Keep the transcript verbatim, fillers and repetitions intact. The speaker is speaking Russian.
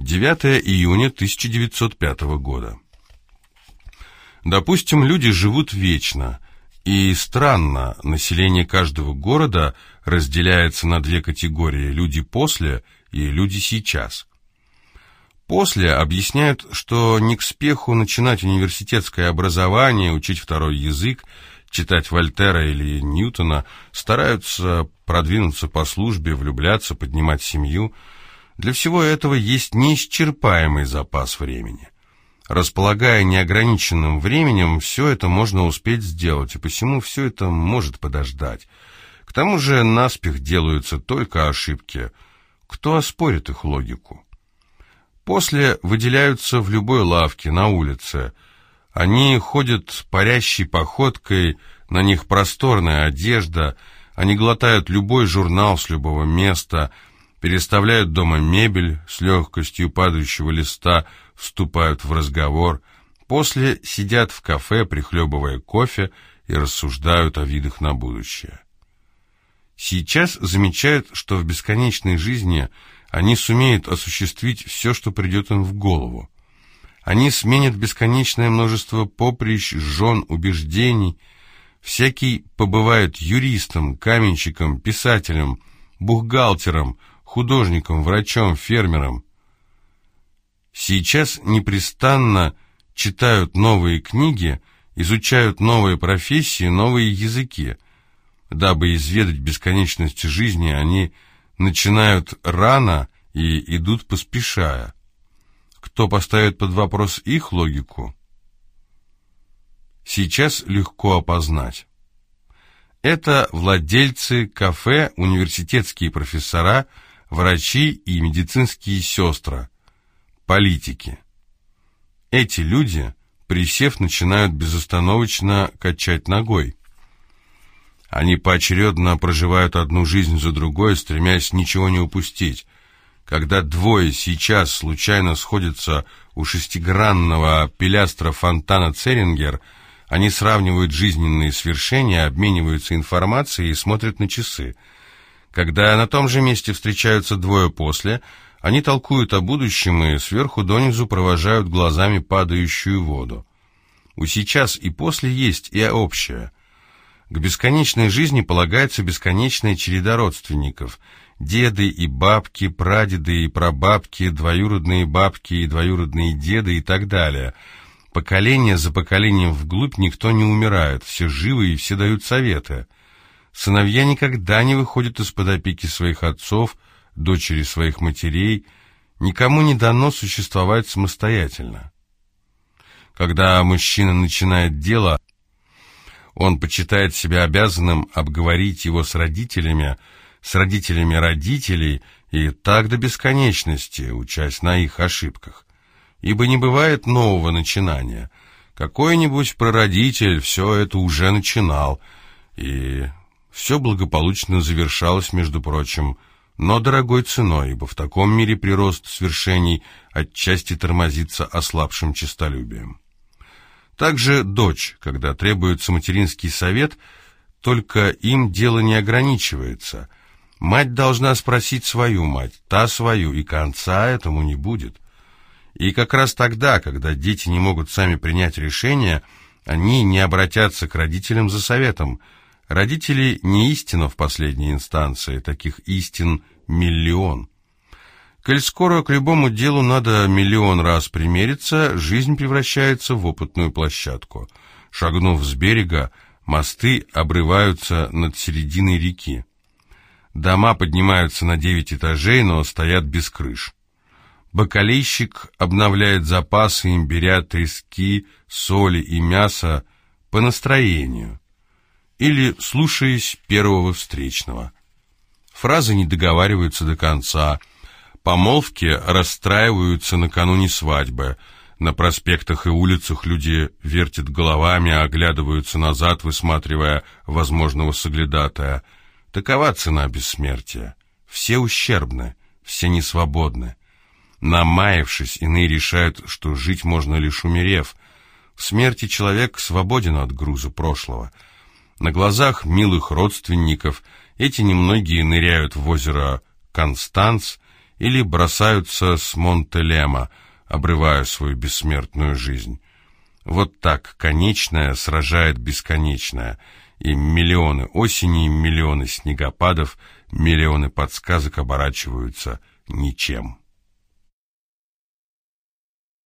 девятое июня тысяча девятьсот пятого года. Допустим, люди живут вечно, и странно, население каждого города разделяется на две категории: люди после и люди сейчас. После объясняют, что не к спеху начинать университетское образование, учить второй язык, читать Вольтера или Ньютона, стараются продвинуться по службе, влюбляться, поднимать семью. Для всего этого есть неисчерпаемый запас времени. Располагая неограниченным временем, все это можно успеть сделать, и посему все это может подождать. К тому же наспех делаются только ошибки. Кто оспорит их логику? После выделяются в любой лавке, на улице. Они ходят парящей походкой, на них просторная одежда, они глотают любой журнал с любого места, переставляют дома мебель с легкостью падающего листа, вступают в разговор, после сидят в кафе, прихлебывая кофе, и рассуждают о видах на будущее. Сейчас замечают, что в бесконечной жизни они сумеют осуществить все, что придет им в голову. Они сменят бесконечное множество поприщ, жен, убеждений. Всякий побывает юристом, каменщиком, писателем, бухгалтером, художником, врачом, фермером. Сейчас непрестанно читают новые книги, изучают новые профессии, новые языки. Дабы изведать бесконечность жизни, они начинают рано и идут поспешая. Кто поставит под вопрос их логику? Сейчас легко опознать. Это владельцы кафе, университетские профессора, врачи и медицинские сестры, политики. Эти люди, присев, начинают безостановочно качать ногой. Они поочередно проживают одну жизнь за другой, стремясь ничего не упустить. Когда двое сейчас случайно сходятся у шестигранного пилястра фонтана Церингер, они сравнивают жизненные свершения, обмениваются информацией и смотрят на часы. Когда на том же месте встречаются двое после, они толкуют о будущем и сверху донизу провожают глазами падающую воду. У сейчас и после есть и общее. К бесконечной жизни полагается бесконечная череда родственников. Деды и бабки, прадеды и прабабки, двоюродные бабки и двоюродные деды и так далее. Поколение за поколением вглубь никто не умирает, все живы и все дают советы. Сыновья никогда не выходят из-под опеки своих отцов, дочери своих матерей. Никому не дано существовать самостоятельно. Когда мужчина начинает дело, он почитает себя обязанным обговорить его с родителями, с родителями родителей и так до бесконечности, учась на их ошибках. Ибо не бывает нового начинания. Какой-нибудь прародитель все это уже начинал, и все благополучно завершалось, между прочим, но дорогой ценой, ибо в таком мире прирост свершений отчасти тормозится ослабшим честолюбием. Также дочь, когда требуется материнский совет, только им дело не ограничивается. Мать должна спросить свою мать, та свою, и конца этому не будет. И как раз тогда, когда дети не могут сами принять решение, они не обратятся к родителям за советом. Родители не истина в последней инстанции, таких истин миллион. Коль скоро к любому делу надо миллион раз примериться, жизнь превращается в опытную площадку. Шагнув с берега, мосты обрываются над серединой реки. Дома поднимаются на девять этажей, но стоят без крыш. Бакалейщик обновляет запасы имбиря, трески, соли и мяса по настроению или слушаясь первого встречного. Фразы не договариваются до конца. Помолвки расстраиваются накануне свадьбы. На проспектах и улицах люди вертят головами, оглядываются назад, высматривая возможного соглядатая. Такова цена бессмертия. Все ущербны, все несвободны. Намаявшись, иные решают, что жить можно лишь умерев. В смерти человек свободен от груза прошлого. На глазах милых родственников эти немногие ныряют в озеро Констанц или бросаются с Монтелема, обрывая свою бессмертную жизнь. Вот так конечное сражает бесконечное, и миллионы осеней, миллионы снегопадов, миллионы подсказок оборачиваются ничем.